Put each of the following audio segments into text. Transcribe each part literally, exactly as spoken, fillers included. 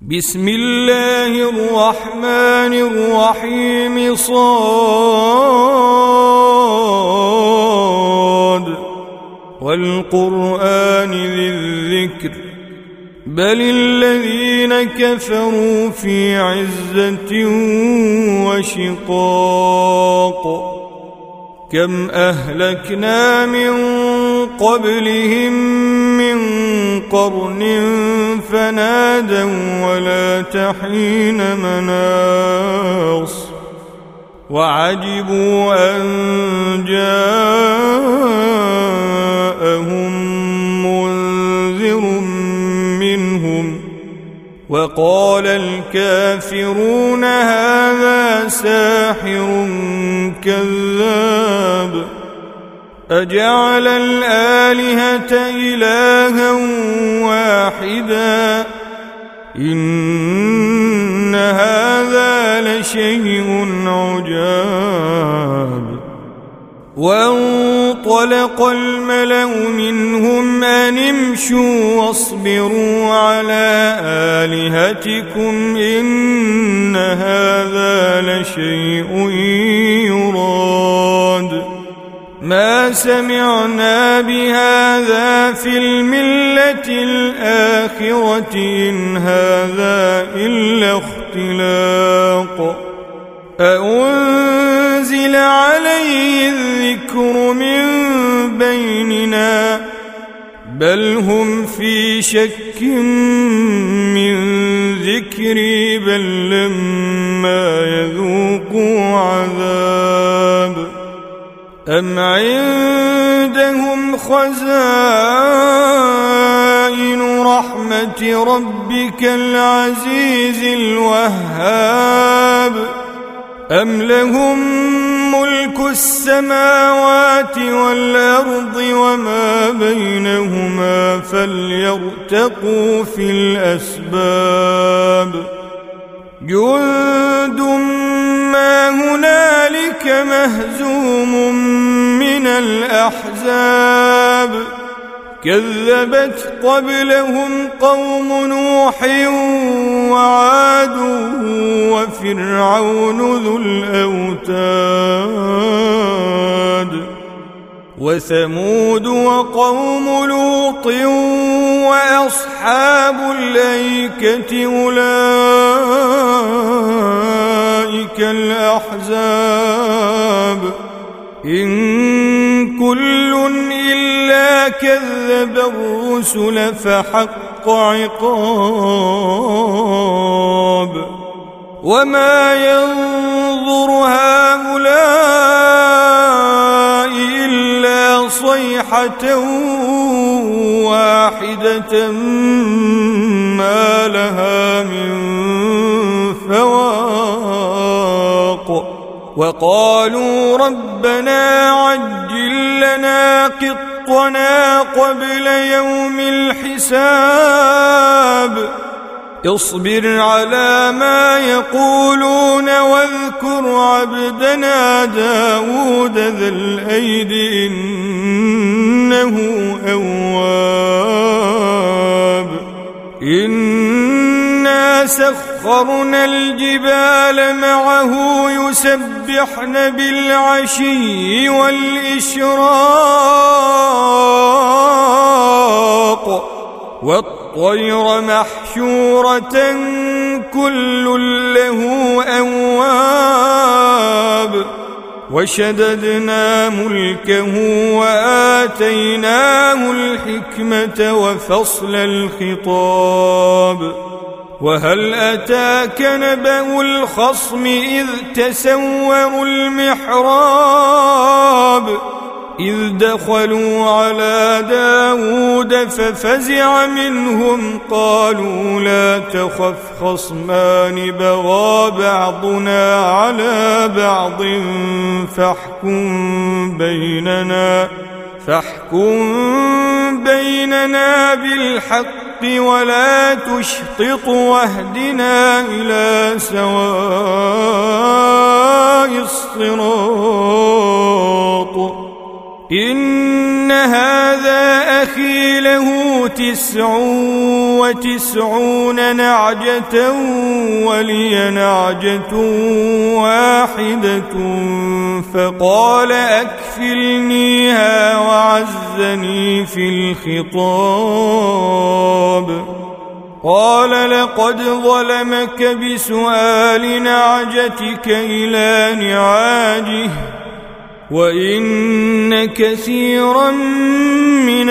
بسم الله الرحمن الرحيم. صاد والقرآن ذي الذكر بل الذين كفروا في عزة وشقاق كم أهلكنا من قبلهم من قرن فنادوا ولا تحين مناص وعجبوا أن جاءهم منذر منهم وقال الكافرون هذا ساحر كذاب أجعل الآلهة إلها واحدا إن هذا لشيء عجاب. وانطلق الملأ منهم أن امشوا واصبروا على آلهتكم إن هذا لشيء يراد ما سمعنا بهذا في الملة الآخرة إن هذا إلا اختلاق أأنزل عليه الذكر من بيننا بل هم في شك من ذكري بل لما يذوقوا عذاب أم عندهم خزائن رحمة ربك العزيز الوهاب أم لهم ملك السماوات والأرض وما بينهما فليرتقوا في الأسباب جند ما هنالك مهزوم من الأحزاب كذبت قبلهم قوم نوح وعاد وفرعون ذو الأوتاد وثمود وقوم لوط وأصحاب الأيكة أولئك الأحزاب إن كل إلا كذب الرسل فحق عقاب وما ينظر هؤلاء إلا صيحة واحدة ما لها من فواق وقالوا ربنا عجل لنا قطنا قبل يوم الحساب اصبر على ما يقولون واذكر عبدنا داود ذا الأيد إنه أواب إنا سخرنا الجبال معه يسبحن بالعشي والإشراق والطير محشورة كل له أواب وشددنا ملكه وآتيناه الحكمة وفصل الخطاب وهل أتاك نبأ الخصم إذ تسوروا المحراب إذ دخلوا على داود ففزع منهم قالوا لا تخف خصمان بغى بعضنا على بعض فاحكم بيننا فاحكم بيننا بالحق ولا تشطط واهدنا إلى سواء الصراط إن هذا أخي له تسع وتسعون نعجة ولي نعجة واحدة فقال أكفلنيها وعزني في الخطاب. قال لقد ظلمك بسؤال نعجتك إلى نعاجه وإن كثيرا من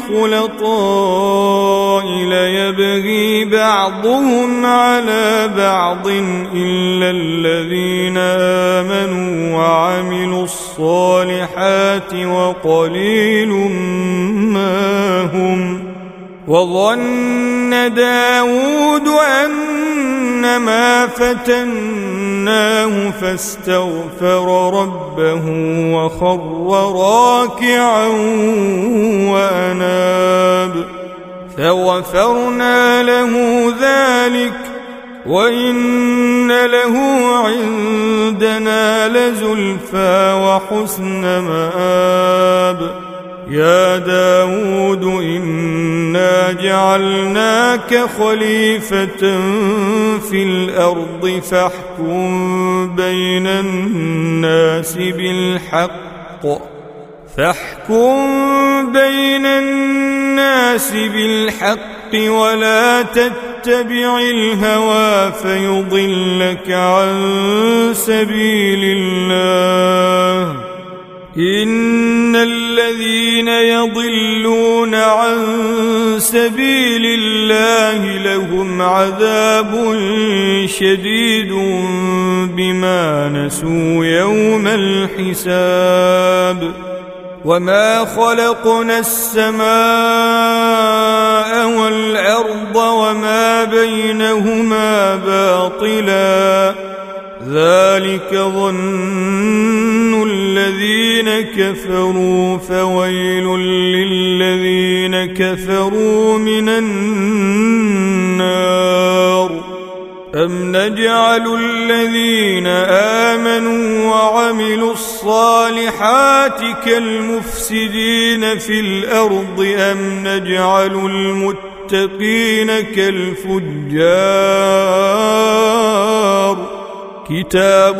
الخلطاء ليبغي بعضهم على بعض إلا الذين آمنوا وعملوا الصالحات وقليل ما هم. وظن داود أنما فتناه فاستغفر ربه وخر راكعا وأناب فغفرنا له ذلك وإن له عندنا لزلفى وحسن مآب. يا داود إنا جعلناك خليفة في الأرض فاحكم بين الناس بالحق فاحكم بين الناس بالحق ولا تتبع الهوى فيضلك عن سبيل الله. إن الذين يضلون عن سبيل الله لهم عذاب شديد بما نسوا يوم الحساب. وما خلقنا السماء والأرض وما بينهما باطلا ذلك ظن الذين كفروا فويل للذين كفروا من النار. أم نجعل الذين آمنوا وعملوا الصالحات كالمفسدين في الأرض أم نجعل المتقين كالفجار. كتاب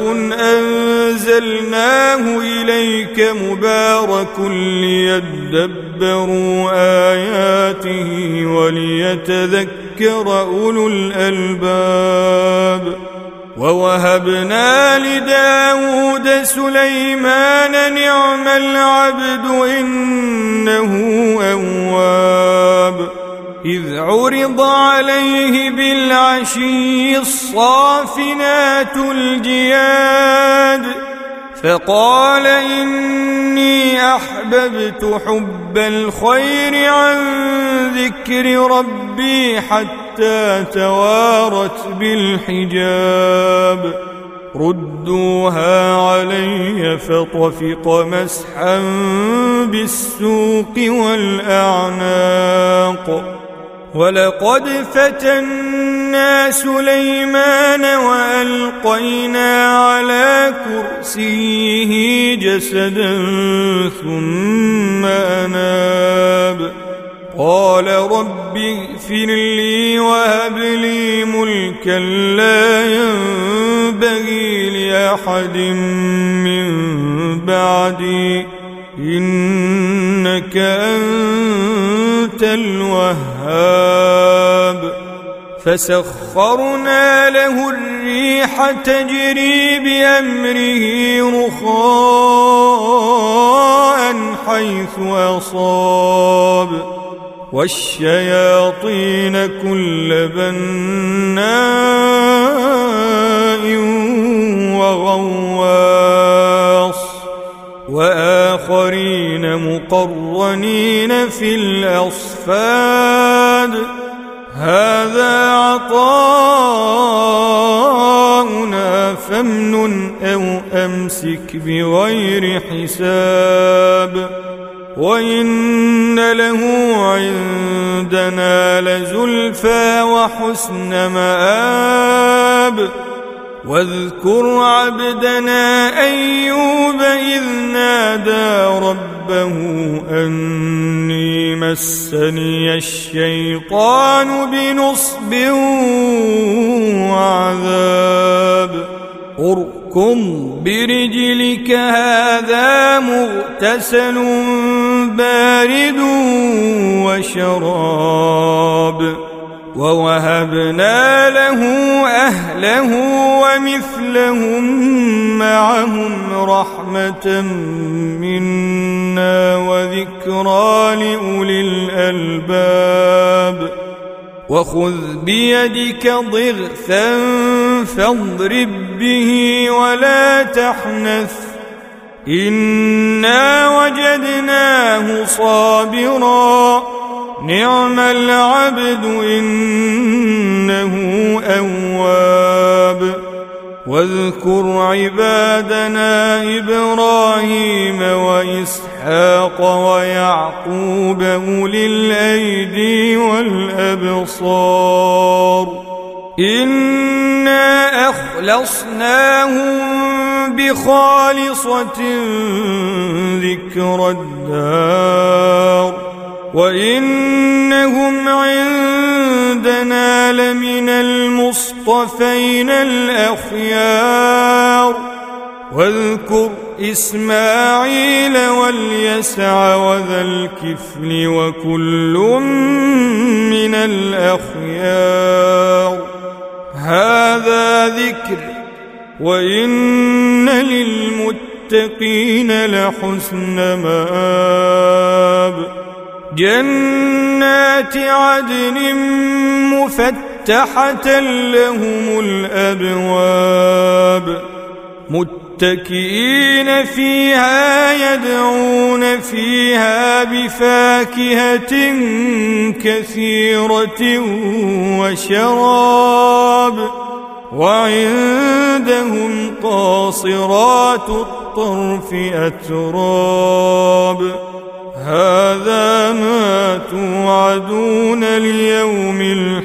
أنزلناه إليك مبارك ليدبروا آياته وليتذكر أولو الألباب. ووهبنا لداود سليمان نعم العبد إنه أواب. إذ عرض عليه بالعشي الصافنات الجياد فقال إني أحببت حب الخير عن ذكر ربي حتى توارت بالحجاب. ردوها علي فطفق مسحا بالسوق والأعناق. ولقد فتنا سليمان وألقينا على كرسيه جسدا ثم أناب. قال رب اغفر لي وهب لي ملكا لا ينبغي لأحد من بعدي إنك أنت الوهاب. فسخرنا له الريح تجري بأمره رخاء حيث أصاب والشياطين كل بناء وغواص وآخرين مقرنين في الأصفاد. هذا عطاؤنا فامنن أو أمسك بغير حساب. وإن له عندنا لزلفى وحسن مآب. واذكر عبدنا أيوب إذ نادى ربه أني مسني الشيطان بنصب وعذاب اركض برجلك هذا مغتسل بارد وشراب ووهبنا له أهله ومثلهم معهم رحمة منا وذكرى لأولي الألباب وخذ بيدك ضغثا فاضرب به ولا تحنث إنا وجدناه صابرا نعم العبد إنه أواب واذكر عبادنا إبراهيم وإسحاق ويعقوب أولي الأيدي والأبصار إنا أخلصناهم بخالصة ذكر الدار وإنهم عندنا لمن المصطفين الأخيار واذكر إسماعيل واليسع وذا الكفل وكل من الأخيار هذا ذكر وإن للمتقين لحسن مآب جنات عدن مفتحة لهم الأبواب متكئين فيها يدعون فيها بفاكهة كثيرة وشراب وعندهم قاصرات الطرف أتراب هذا ما توعدون ليوم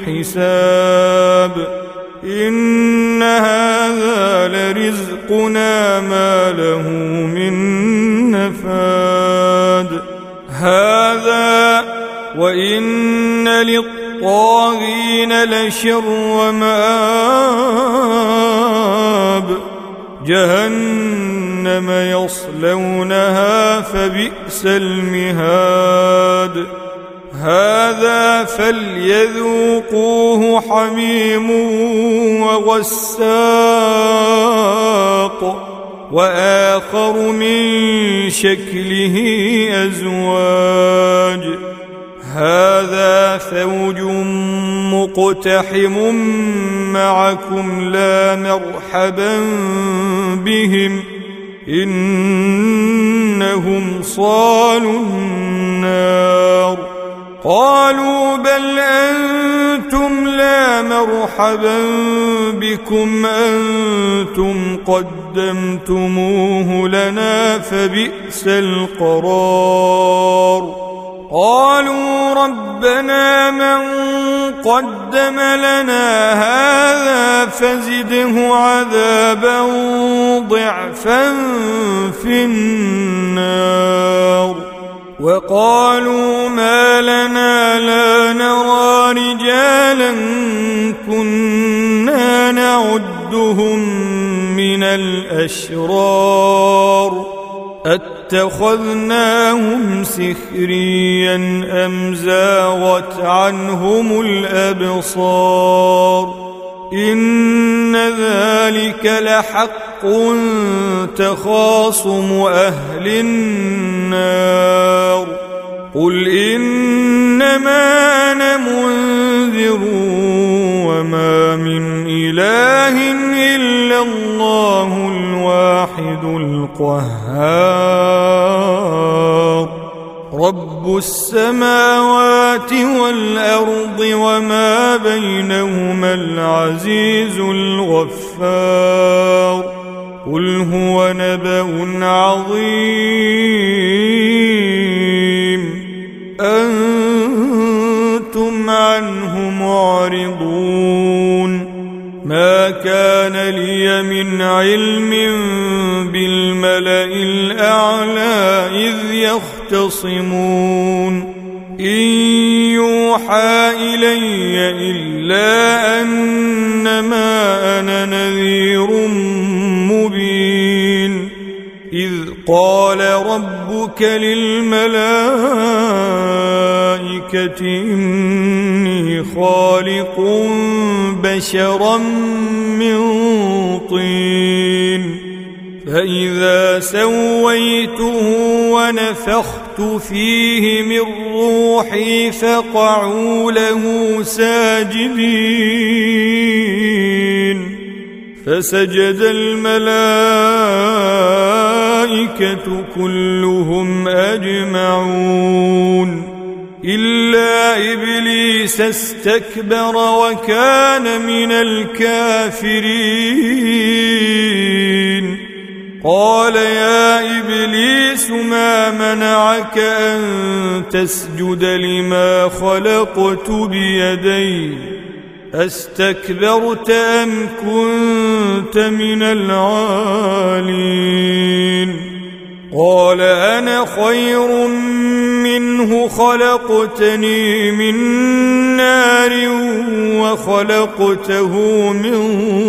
الحساب إن هذا لرزقنا ما له من نفاد هذا وإن للطاغين لشر مآب جهنم يصلونها فبئس المهاد هذا فليذوقوه حميم وغساق وآخر من شكله أزواج هذا فوج مقتحم معكم لا مرحبا بهم إنهم صالوا النار قالوا بل أنتم لا مرحبا بكم أنتم قدمتموه لنا فبئس القرار قالوا ربنا من قدم لنا هذا فزده عذابا ضعفا في النار وقالوا ما لنا لا نرى رجالا كنا نعدهم من الأشرار اتخذناهم سخريا أم زاغت عنهم الأبصار إن ذلك لحق تخاصم أهل النار قل إنما أنا منذر وما من إله إلا الله الواحد القهار رب السماوات والأرض وما بينهما العزيز الغفار قل هو نبأ عظيم أنتم عنه معرضون ما كان لي من علم بالملأ الأعلى إذ يختصمون إن يوحى إلي إلا أنما أنا نذير مبين إذ قال ربك للملائكة إني خالق بشرا من طين فإذا سويته ونفخت فيه من روحي فقعوا له ساجدين فسجد الملائكة كلهم أجمعون إلا إبليس استكبر وكان من الكافرين قال يا إبليس ما منعك أن تسجد لما خلقت بيدي أستكبرت أم كنت من العالين قال أنا خير منه خلقتني من نار وخلقته من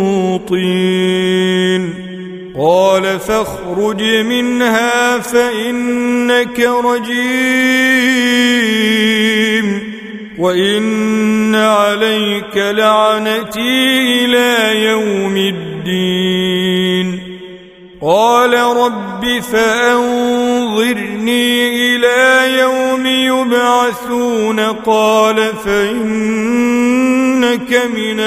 طين قال فاخرج منها فإنك رجيم وإن عليك لعنتي إلى يوم الدين قال رب فأنظرني إلى يوم يبعثون قال فإنك من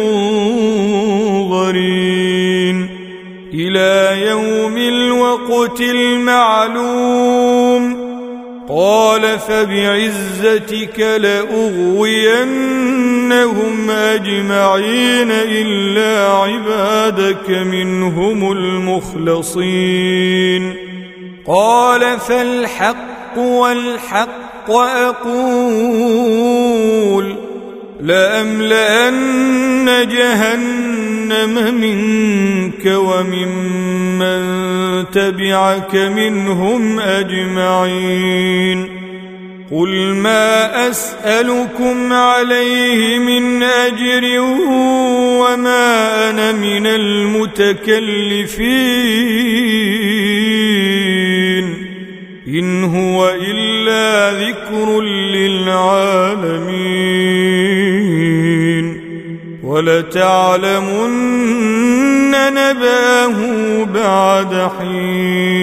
المنظرين إلى يوم الوقت المعلوم قال فبعزتك لأغوينهم أجمعين إلا عبادك منهم المخلصين قال فالحق والحق أقول لأملأن جهنم منك وممن تبعك منهم أجمعين قل ما أسألكم عليه من أجر وما أنا من المتكلفين إن هو إلا ذكر للعالمين ولتعلمن نبأه بعد حين